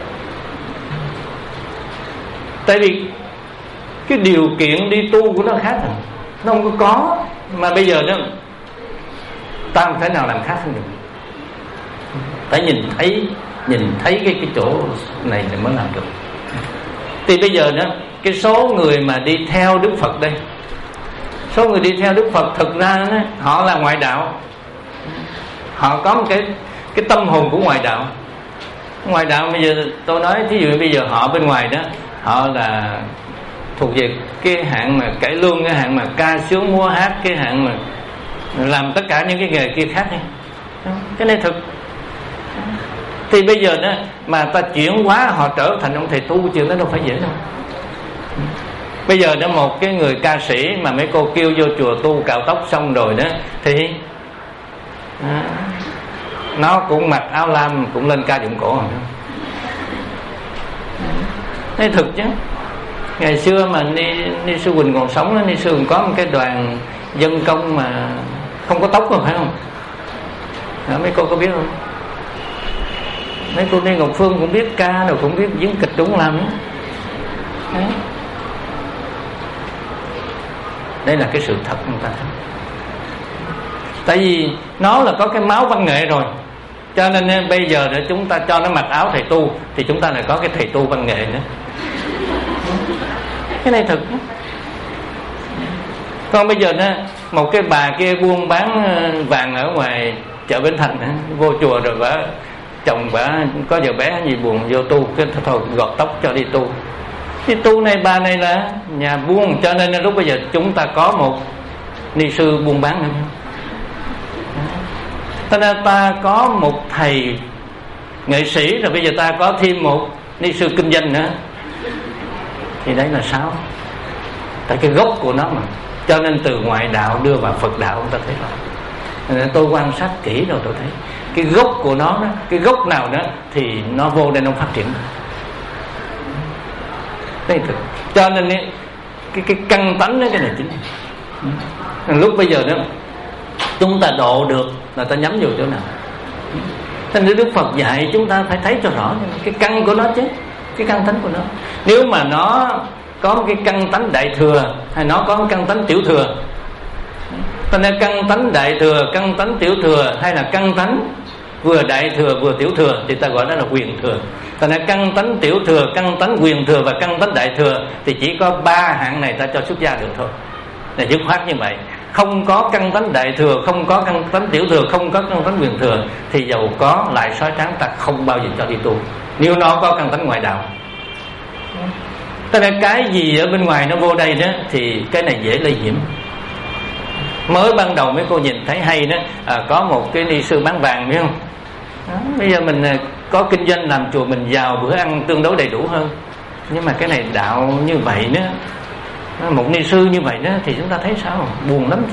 [SPEAKER 1] Tại vì cái điều kiện đi tu của nó khác rồi. Nó không có có. Mà bây giờ đó ta không thể nào làm khác hơn được. Phải nhìn thấy Nhìn thấy cái, cái chỗ này thì mới làm được. Thì bây giờ đó, cái số người mà đi theo Đức Phật đây, số người đi theo Đức Phật thực ra đó, họ là ngoại đạo. Họ có một cái cái tâm hồn của ngoại đạo. Ngoại đạo bây giờ tôi nói thí dụ bây giờ họ bên ngoài đó, họ là thuộc về cái hạng mà cải lương, cái hạng mà ca sướng múa hát, cái hạng mà làm tất cả những cái nghề kia khác này. Cái này thực. Thì bây giờ đó mà ta chuyển hóa họ trở thành ông thầy tu, chuyện đó đâu phải dễ đâu. Bây giờ đó một cái người ca sĩ mà mấy cô kêu vô chùa tu cạo tóc xong rồi đó, thì à, nó cũng mặc áo lam, cũng lên ca dụng cổ rồi. Thế thực chứ. Ngày xưa mà Ni, Ni Sư Quỳnh còn sống đó, Ni Sư Quỳnh có một cái đoàn dân công mà không có tóc rồi phải không? À, mấy cô có biết không? Mấy cô Ni Ngọc Phương cũng biết ca rồi, cũng biết diễn kịch đúng làm đó. Đấy. Đây là cái sự thật của người ta. Tại vì nó là có cái máu văn nghệ rồi, cho nên bây giờ để chúng ta cho nó mặc áo thầy tu thì chúng ta lại có cái thầy tu văn nghệ nữa. Cái này thực. Còn bây giờ đó, một cái bà kia buôn bán vàng ở ngoài chợ Bến Thành, vô chùa rồi bả chồng bả có giờ bé gì buồn vô tu, cái thôi gọt tóc cho đi tu. Đi tu này bà này là nhà buôn, cho nên lúc bây giờ chúng ta có một ni sư buôn bán nữa. Cho nên ta có một thầy nghệ sĩ, rồi bây giờ ta có thêm một ni sư kinh doanh nữa. Thì đấy là sao? Tại cái gốc của nó mà. Cho nên từ ngoại đạo đưa vào Phật đạo, ta thấy rồi. Tôi quan sát kỹ rồi tôi thấy cái gốc của nó đó, cái gốc nào đó thì nó vô đây nó phát triển. Đấy thực. Cho nên cái cái căn tánh đó, cái này chính. Lúc bây giờ đó chúng ta độ được là ta nhắm vào chỗ nào. Thành ra Đức Phật dạy chúng ta phải thấy cho rõ cái căn của nó chứ, cái căn tánh của nó. Nếu mà nó có một cái căn tánh đại thừa, hay nó có một căn tánh tiểu thừa, thành ra căn tánh đại thừa, căn tánh tiểu thừa, hay là căn tánh vừa đại thừa vừa tiểu thừa, thì ta gọi đó là quyền thừa. Thành ra căn tánh tiểu thừa, căn tánh quyền thừa và căn tánh đại thừa thì chỉ có ba hạng này ta cho xuất gia được thôi. Là dứt khoát như vậy. Không có căn tánh đại thừa, không có căn tánh tiểu thừa, không có căn tánh quyền thừa, thì dầu có lại sói trắng ta không bao giờ cho đi tu, nếu nó có căn tánh ngoại đạo. Thế nên cái gì ở bên ngoài nó vô đây đó thì cái này dễ lây nhiễm. Mới ban đầu mấy cô nhìn thấy hay đó, à, có một cái ni sư bán vàng, biết không? Đó, bây giờ mình có kinh doanh làm chùa mình giàu, bữa ăn tương đối đầy đủ hơn. Nhưng mà cái này đạo như vậy nữa, một ni sư như vậy đó thì chúng ta thấy sao? Buồn lắm chứ.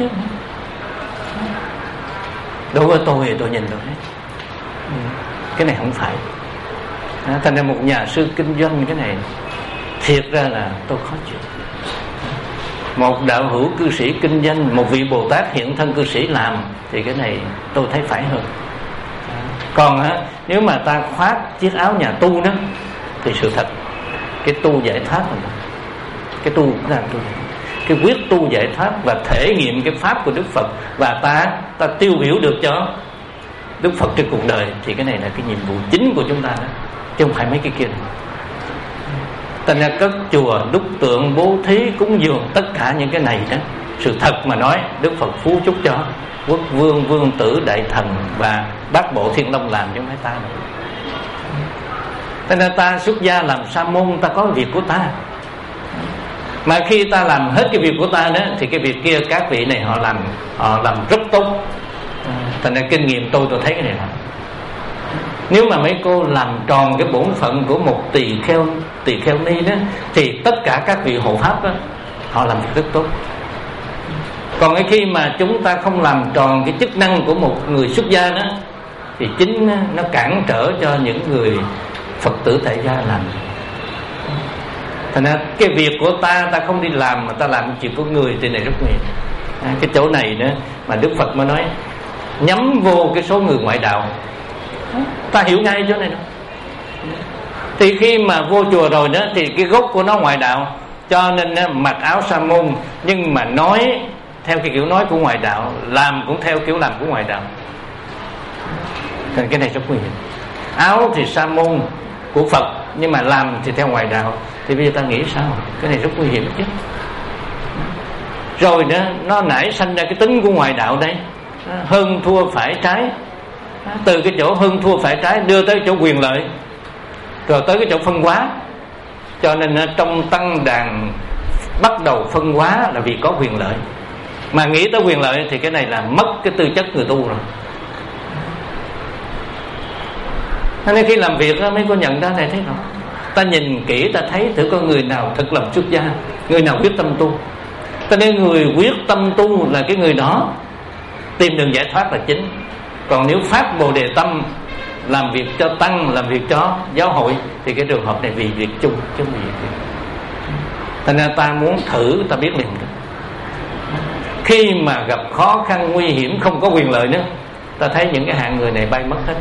[SPEAKER 1] Đối với tôi thì tôi nhìn rồi đấy, cái này không phải. À, thành ra một nhà sư kinh doanh cái này thiệt ra là tôi khó chịu. Một đạo hữu cư sĩ kinh doanh, một vị Bồ Tát hiện thân cư sĩ làm thì cái này tôi thấy phải hơn. Còn á, nếu mà ta khoác chiếc áo nhà tu đó thì sự thật cái tu giải thoát rồi, cái tu cũng là tu, cái quyết tu giải thoát và thể nghiệm cái pháp của Đức Phật, và ta ta tiêu biểu được cho Đức Phật trên cuộc đời, thì cái này là cái nhiệm vụ chính của chúng ta đó, chứ không phải mấy cái kia này. Thành ra cất chùa, đúc tượng, bố thí, cúng dường, tất cả những cái này đó, sự thật mà nói Đức Phật phú chúc cho quốc vương, vương tử, đại thần và bát bộ thiên long làm, chứ không phải ta nữa. Thành ra ta xuất gia làm sa môn, ta có việc của ta, mà khi ta làm hết cái việc của ta đó thì cái việc kia các vị này họ làm họ làm rất tốt. Thành ra kinh nghiệm tôi tôi thấy cái này là Nếu mà mấy cô làm tròn cái bổn phận của một tỳ kheo tỳ kheo ni đó, thì tất cả các vị hộ pháp đó, họ làm việc rất tốt. Còn cái khi mà chúng ta không làm tròn cái chức năng của một người xuất gia đó, thì chính nó cản trở cho những người Phật tử tại gia làm. Thành ra cái việc của ta ta không đi làm mà ta làm chuyện của người thì này rất nguy hiểm. À, cái chỗ này nữa mà Đức Phật mới nói nhắm vô cái số người ngoại đạo. Ta hiểu ngay chỗ này đó. Thì khi mà vô chùa rồi đó thì cái gốc của nó ngoại đạo, cho nên đó, mặc áo sa môn nhưng mà nói theo cái kiểu nói của ngoại đạo, làm cũng theo kiểu làm của ngoại đạo. Cái này rất nguy hiểm. Áo thì sa môn của Phật nhưng mà làm thì theo ngoại đạo, thì bây giờ ta nghĩ sao? Cái này rất nguy hiểm chứ. Rồi nữa nó nảy sanh ra cái tính của ngoại đạo đây, hơn thua phải trái. Từ cái chỗ hơn thua phải trái đưa tới chỗ quyền lợi, rồi tới cái chỗ phân hóa. Cho nên trong tăng đàn bắt đầu phân hóa là vì có quyền lợi. Mà nghĩ tới quyền lợi thì cái này là mất cái tư chất người tu rồi. Nên khi làm việc đó, mấy cô nhận ra này thấy không? Ta nhìn kỹ ta thấy thử có người nào thực lòng xuất gia, người nào quyết tâm tu. Cho nên người quyết tâm tu là cái người đó tìm đường giải thoát là chính. Còn nếu phát bồ đề tâm làm việc cho tăng, làm việc cho giáo hội, thì cái trường hợp này vì việc chung chứ không vì việc chung. Cho nên ta muốn thử ta biết liền. Khi mà gặp khó khăn nguy hiểm không có quyền lợi nữa, ta thấy những cái hạng người này bay mất hết.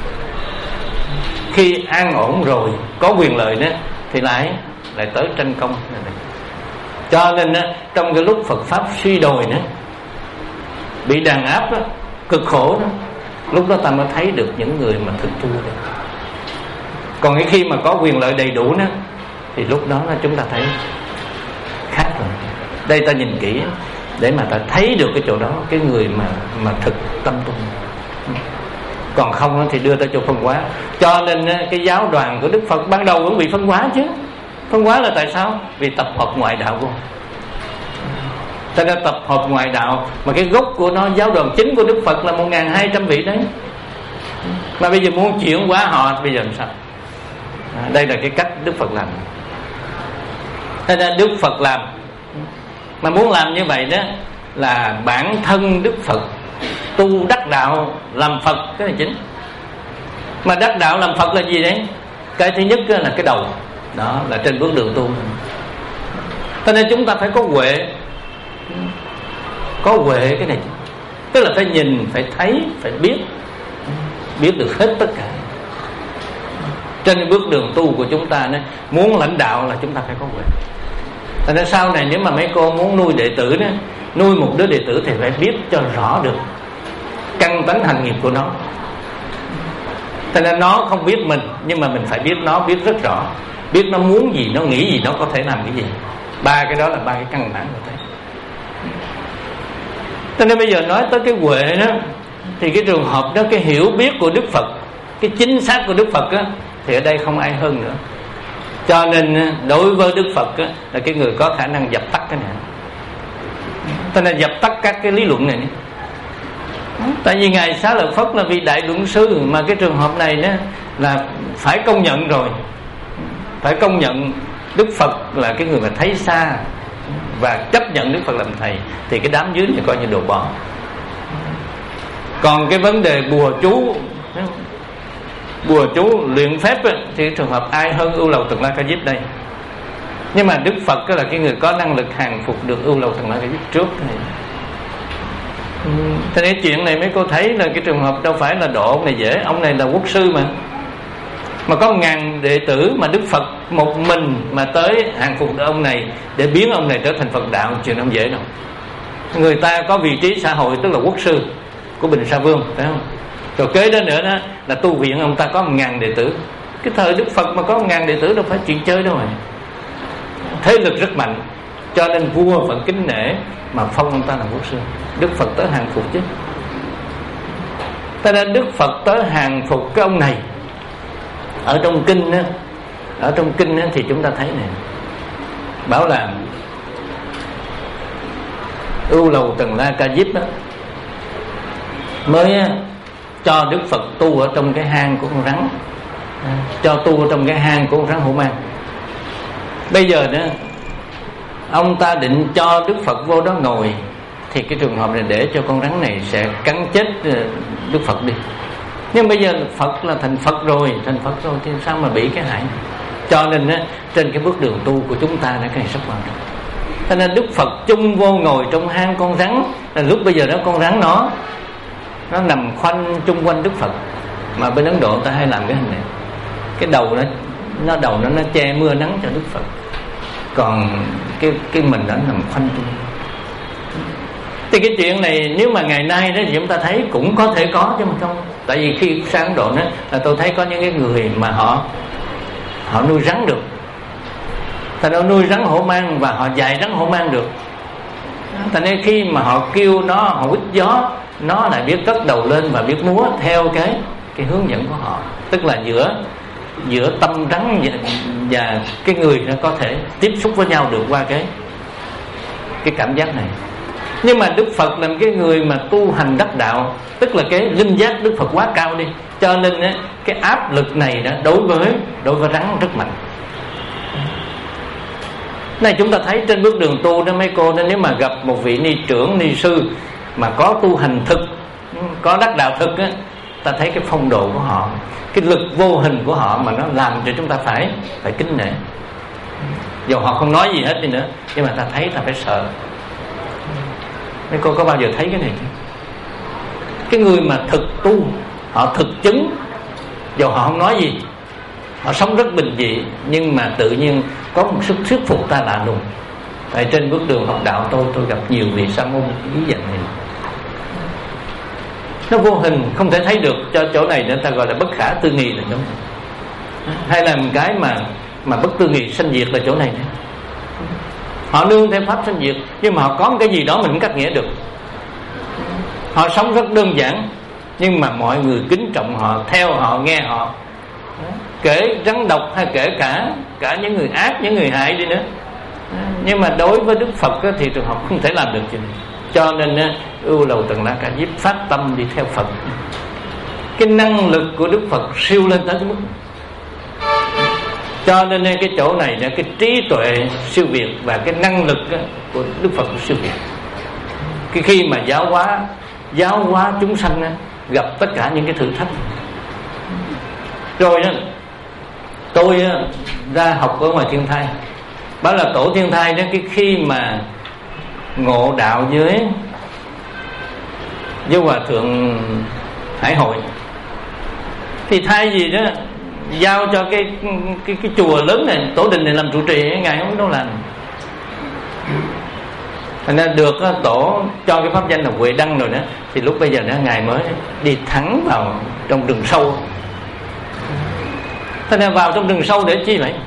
[SPEAKER 1] Khi an ổn rồi có quyền lợi nữa thì lại lại tới tranh công. Cho nên đó, trong cái lúc Phật pháp suy đồi nữa, bị đàn áp đó, cực khổ đó, lúc đó ta mới thấy được những người mà thực tu được. Còn cái khi mà có quyền lợi đầy đủ nữa thì lúc đó là chúng ta thấy khác rồi. Đây ta nhìn kỹ để mà ta thấy được cái chỗ đó, cái người mà mà thực tâm tu. Còn không thì đưa tới chỗ phân hóa. Cho nên cái giáo đoàn của Đức Phật ban đầu cũng bị phân hóa chứ. Phân hóa là tại sao? Vì tập hợp ngoại đạo của ta đã tập hợp ngoại đạo. Mà cái gốc của nó, giáo đoàn chính của Đức Phật là một nghìn hai trăm vị đấy. Mà bây giờ muốn chuyển hóa họ, bây giờ làm sao? À, đây là cái cách Đức Phật làm. Thế nên Đức Phật làm. Mà muốn làm như vậy đó là bản thân Đức Phật tu đắc đạo làm Phật, cái này chính. Mà đắc đạo làm Phật là gì đấy? Cái thứ nhất là cái đầu. Đó là trên bước đường tu. Cho nên chúng ta phải có huệ. Có huệ cái này, tức là phải nhìn, phải thấy, phải biết, biết được hết tất cả. Trên bước đường tu của chúng ta này, muốn lãnh đạo là chúng ta phải có huệ. Cho nên sau này nếu mà mấy cô muốn nuôi đệ tử đó, nuôi một đứa đệ tử thì phải biết cho rõ được căn tánh hành nghiệp của nó. Cho nên nó không biết mình, nhưng mà mình phải biết nó, biết rất rõ, biết nó muốn gì, nó nghĩ gì, nó có thể làm cái gì. Ba cái đó là ba cái căn bản của thế. Cho nên bây giờ nói tới cái huệ đó, thì cái trường hợp đó, cái hiểu biết của Đức Phật, cái chính xác của Đức Phật đó, thì ở đây không ai hơn nữa. Cho nên đối với Đức Phật đó, là cái người có khả năng dập tắt cái này. Cho nên dập tắt các cái lý luận này. Tại vì Ngài Xá Lợi Phất là vị đại luận sư, mà cái trường hợp này đó là phải công nhận rồi. Phải công nhận Đức Phật là cái người mà thấy xa và chấp nhận Đức Phật làm thầy, thì cái đám dưới này coi như đồ bỏ. Còn cái vấn đề bùa chú, bùa chú luyện phép ấy, thì trường hợp ai hơn Ưu Lầu Tần La Ca Diếp đây. Nhưng mà Đức Phật là cái người có năng lực hàng phục được Ưu Lầu Tần La Ca Diếp trước này. Thế nên chuyện này mấy cô thấy là cái trường hợp đâu phải là độ ông này dễ. Ông này là quốc sư mà Mà có ngàn đệ tử, mà Đức Phật một mình mà tới hàng phục ông này để biến ông này trở thành Phật đạo, chuyện không dễ đâu. Người ta có vị trí xã hội, tức là quốc sư của Bình Sa Vương, phải không? Rồi kế đó nữa đó là tu viện, ông ta có một ngàn đệ tử. Cái thời Đức Phật mà có một ngàn đệ tử đâu phải chuyện chơi đâu rồi. Thế lực rất mạnh, cho nên vua vẫn kính nể mà phong ông ta là quốc sư. Đức Phật tới hàng phục chứ. Cho nên Đức Phật tới hàng phục cái ông này. Ở trong kinh á, ở trong kinh á, thì chúng ta thấy này, bảo là Ưu Lầu Tần La Ca Diếp á, mới á, cho Đức Phật tu ở trong cái hang của con rắn, cho tu ở trong cái hang của con rắn hổ mang. Bây giờ đó ông ta định cho Đức Phật vô đó ngồi, thì cái trường hợp này để cho con rắn này sẽ cắn chết Đức Phật đi. Nhưng bây giờ Phật là thành Phật rồi, thành Phật rồi thì sao mà bị cái hại? Cho nên á, trên cái bước đường tu của chúng ta nó cái này rất quan trọng. Cho nên Đức Phật chung vô ngồi trong hang con rắn, là lúc bây giờ đó con rắn nó nó nằm khoanh chung quanh Đức Phật. Mà bên Ấn Độ người ta hay làm cái hình này, cái đầu nó nó đầu nó nó che mưa nắng cho Đức Phật, còn cái cái mình nó nằm khoanh chung. Thì cái chuyện này nếu mà ngày nay đó thì chúng ta thấy cũng có thể có chứ mà không. Tại vì khi sang Ấn Độ đó là tôi thấy có những cái người mà họ họ nuôi rắn được, thành ra nuôi rắn hổ mang và họ dạy rắn hổ mang được. Thành nên khi mà họ kêu nó, họ quýt gió, nó lại biết cất đầu lên và biết múa theo cái cái hướng dẫn của họ. Tức là giữa giữa tâm rắn và, và cái người nó có thể tiếp xúc với nhau được qua cái cái cảm giác này. Nhưng mà Đức Phật là cái người mà tu hành đắc đạo, tức là cái linh giác Đức Phật quá cao đi, cho nên á, cái áp lực này đó đối với đối với rắn rất mạnh. Này chúng ta thấy trên bước đường tu đó mấy cô đó, nếu mà gặp một vị ni trưởng, ni sư mà có tu hành thực, có đắc đạo thực á, ta thấy cái phong độ của họ, cái lực vô hình của họ mà nó làm cho chúng ta phải phải kính nể. Dù họ không nói gì hết đi nữa, nhưng mà ta thấy ta phải sợ. Mấy cô có bao giờ thấy cái này chưa? Cái người mà thực tu, họ thực chứng, dù họ không nói gì, họ sống rất bình dị, nhưng mà tự nhiên có một sức thuyết phục ta lạ lùng. Tại trên bước đường học đạo tôi tôi gặp nhiều vị sa môn ý dạng này, nó vô hình không thể thấy được. Cho chỗ này người ta gọi là bất khả tư nghị là chỗ này. Hay là một cái mà mà bất tư nghị sanh diệt là chỗ này nữa. Họ nương theo pháp sanh diệt, nhưng mà họ có một cái gì đó mình cũng cắt nghĩa được. Họ sống rất đơn giản, nhưng mà mọi người kính trọng họ, theo họ, nghe họ, kể rắn độc hay kể cả cả những người ác, những người hại đi nữa. Nhưng mà đối với Đức Phật thì trường hợp không thể làm được chuyện này. Cho nên ưu lầu tần la ca diếp phát tâm đi theo Phật. Cái năng lực của Đức Phật siêu lên tới cái mức. Cho nên cái chỗ này là cái trí tuệ siêu việt và cái năng lực của Đức Phật siêu việt. Cái khi mà giáo hóa giáo hóa chúng sanh gặp tất cả những cái thử thách. Rồi đó, tôi ra học ở ngoài Thiên Thai, bảo là tổ Thiên Thai đó, cái khi mà ngộ đạo với với hòa thượng Hải Hội, thì thay gì đó giao cho cái cái cái chùa lớn này, tổ đình này làm trụ trì, ngài không đâu làm. Thành ra được tổ cho cái pháp danh là Huệ Đăng rồi đó, thì lúc bây giờ đó ngài mới đi thẳng vào trong rừng sâu. Thành ra vào trong rừng sâu để chi vậy?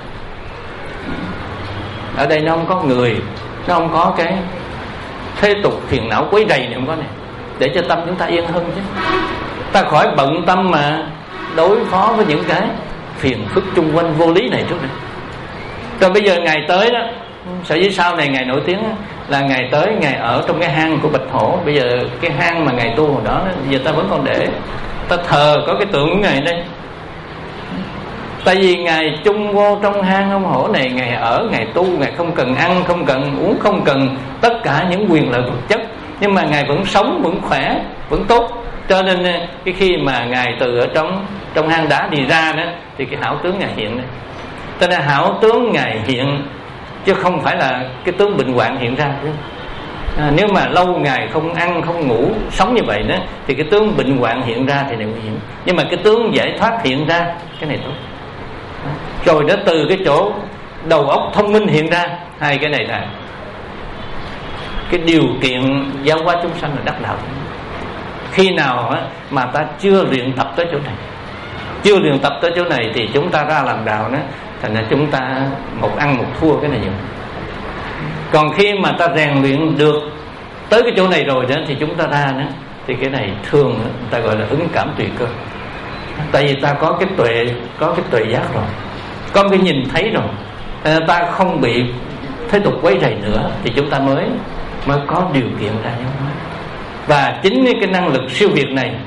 [SPEAKER 1] Ở đây nó không có người, nó không có cái thế tục phiền não quấy rầy này, không có này, để cho tâm chúng ta yên hơn chứ. Ta khỏi bận tâm mà đối phó với những cái phiền phức chung quanh vô lý này trước đây. Rồi bây giờ ngày tới đó, sở dĩ sau này ngày nổi tiếng là ngày tới ngày ở trong cái hang của Bạch Hổ. Bây giờ cái hang mà ngày tu hồi đó, giờ ta vẫn còn để, ta thờ có cái tượng của ngài đây. Tại vì ngài chung vô trong hang ông Hổ này, ngài ở, ngài tu, ngài không cần ăn, không cần uống, không cần tất cả những quyền lợi vật chất, nhưng mà ngài vẫn sống, vẫn khỏe, vẫn tốt. Cho nên cái khi mà ngài từ ở trong trong hang đá đi ra đó, thì cái hảo tướng ngài hiện đây. Cho nên hảo tướng ngài hiện, chứ không phải là cái tướng bệnh hoạn hiện ra. À, nếu mà lâu ngày không ăn không ngủ sống như vậy đó, thì cái tướng bệnh hoạn hiện ra thì này nguy hiểm. Nhưng mà cái tướng giải thoát hiện ra, cái này tốt. À, rồi đó từ cái chỗ đầu óc thông minh hiện ra, hai cái này là cái điều kiện giáo hóa chúng sanh là đắc đạo. Khi nào mà ta chưa luyện tập tới chỗ này, chưa luyện tập tới chỗ này thì chúng ta ra làm đạo đó, thành ra chúng ta một ăn một thua cái này nhiều. Còn khi mà ta rèn luyện được tới cái chỗ này rồi đó, thì chúng ta ra đó, thì cái này thường đó, người ta gọi là ứng cảm tùy cơ. Tại vì ta có cái tuệ, có cái tuệ giác rồi, có cái nhìn thấy rồi, ta không bị thế tục quấy rầy nữa, thì chúng ta mới mới có điều kiện ra giáo hóa. Và chính cái năng lực siêu việt này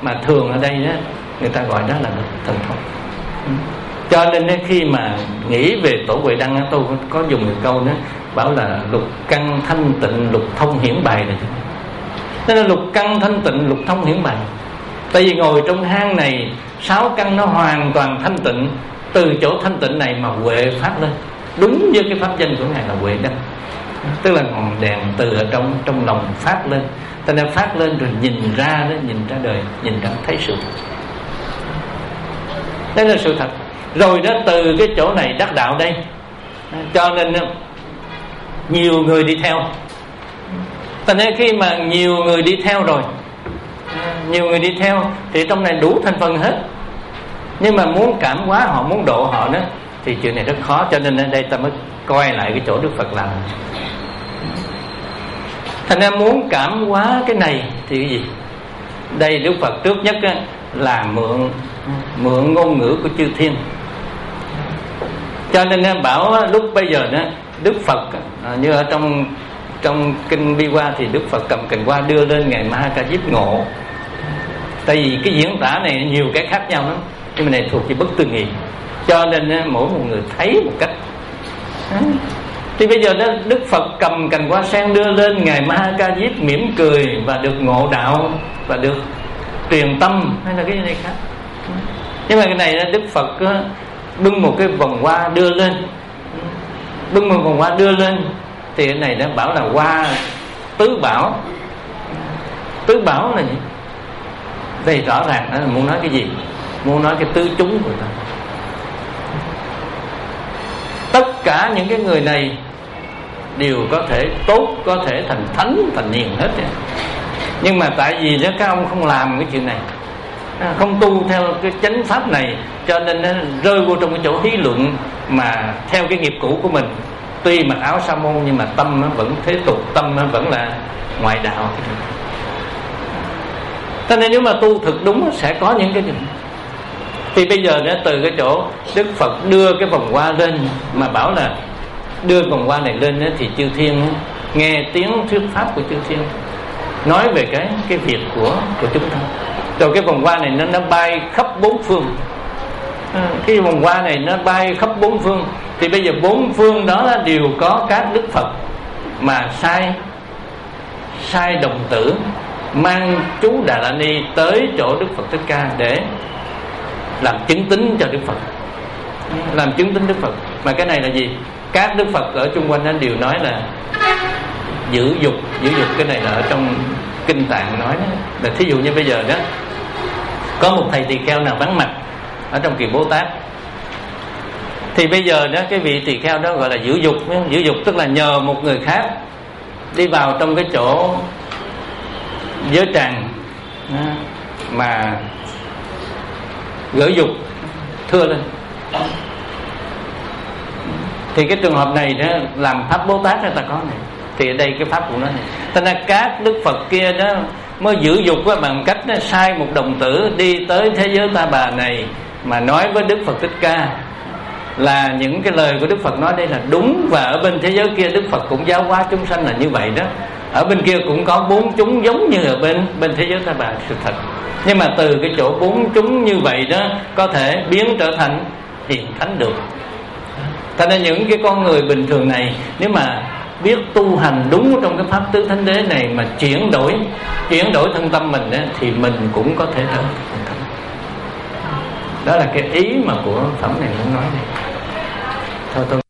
[SPEAKER 1] mà thường ở đây đó người ta gọi đó là thần thông. Cho nên khi mà nghĩ về Tổ Huệ Đăng, tôi có dùng một câu đó bảo là lục căn thanh tịnh, lục thông hiển bày này. Nên là lục căn thanh tịnh, lục thông hiển bày. Tại vì ngồi trong hang này, sáu căn nó hoàn toàn thanh tịnh, từ chỗ thanh tịnh này mà huệ phát lên, đúng như cái pháp danh của ngài là Huệ Đăng, tức là ngọn đèn từ ở trong trong lòng phát lên. Cho nên phát lên rồi nhìn ra đó, nhìn ra đời, nhìn ra thấy sự thật. Đó là sự thật. Rồi đó, từ cái chỗ này đắc đạo đây, cho nên nhiều người đi theo. Cho nên khi mà nhiều người đi theo rồi, nhiều người đi theo thì trong này đủ thành phần hết. Nhưng mà muốn cảm hóa họ, muốn độ họ đó thì chuyện này rất khó. Cho nên ở đây ta mới coi lại cái chỗ Đức Phật làm. Thành ra muốn cảm hóa cái này thì cái gì? Đây Đức Phật trước nhất á, là mượn mượn ngôn ngữ của chư thiên. Cho nên bảo lúc bây giờ đó Đức Phật như ở trong trong kinh Bi Hoa thì Đức Phật cầm cành hoa đưa lên ngài Ma Ca Diếp ngộ. Tại vì cái diễn tả này nhiều cái khác nhau lắm, nhưng mà này thuộc về bất tư nghị, cho nên mỗi một người thấy một cách. Thì bây giờ đó Đức Phật cầm cành hoa sen đưa lên ngài Ma Ca Diếp mỉm cười và được ngộ đạo và được truyền tâm, hay là cái gì này khác. Nhưng mà cái này Đức Phật bưng một cái vòng hoa đưa lên, bưng một vòng hoa đưa lên thì cái này nó bảo là hoa tứ bảo. Tứ bảo là gì? Đây rõ ràng đó là muốn nói cái gì? Muốn nói cái tứ chúng của ta. Tất cả những cái người này đều có thể tốt, có thể thành thánh, thành hiền hết. Nhưng mà tại vì đó các ông không làm cái chuyện này, không tu theo cái chánh pháp này, cho nên nó rơi vô trong cái chỗ hí luận mà theo cái nghiệp cũ của mình. Tuy mặc áo sa môn nhưng mà tâm nó vẫn thế tục, tâm nó vẫn là ngoại đạo. Cho nên nếu mà tu thực đúng sẽ có những cái gì. Thì bây giờ đó, từ cái chỗ Đức Phật đưa cái vòng hoa lên mà bảo là đưa vòng hoa này lên đó, thì chư thiên nghe tiếng thuyết pháp của chư thiên nói về cái cái việc của của chúng ta. Rồi cái vòng hoa này nó nó bay khắp bốn phương. À, cái vòng hoa này nó bay khắp bốn phương. Thì bây giờ bốn phương đó đều có các Đức Phật mà sai sai đồng tử mang chú Đà La Ni tới chỗ Đức Phật Thích Ca để làm chứng tín cho Đức Phật, làm chứng tín Đức Phật. Mà cái này là gì? Các Đức Phật ở chung quanh đó đều nói là giữ dục, giữ dục. Cái này là ở trong kinh Tạng nói đó. Là thí dụ như bây giờ đó có một thầy tỳ kheo nào vắng mặt ở trong Kiền Bồ Tát, thì bây giờ đó cái vị tỳ kheo đó gọi là giữ dục. Giữ dục tức là nhờ một người khác đi vào trong cái chỗ giới tràng mà gửi dục thưa lên. Thì cái trường hợp này đó làm pháp Bồ Tát người ta có này. Thì ở đây cái pháp của nó này, cho nên các Đức Phật kia đó mới giữ dục bằng cách nó sai một đồng tử đi tới thế giới Ta Bà này mà nói với Đức Phật Thích Ca là những cái lời của Đức Phật nói đây là đúng. Và ở bên thế giới kia Đức Phật cũng giáo hóa chúng sanh là như vậy đó. Ở bên kia cũng có bốn chúng giống như ở bên bên thế giới Ta Bà, sự thật. Nhưng mà từ cái chỗ bốn chúng như vậy đó có thể biến trở thành hiền thánh được. Cho nên những cái con người bình thường này nếu mà biết tu hành đúng trong cái pháp tứ thánh đế này mà chuyển đổi chuyển đổi thân tâm mình đó, thì mình cũng có thể trở thành thánh. Đó là cái ý mà của phẩm này muốn nói này. Thôi tôi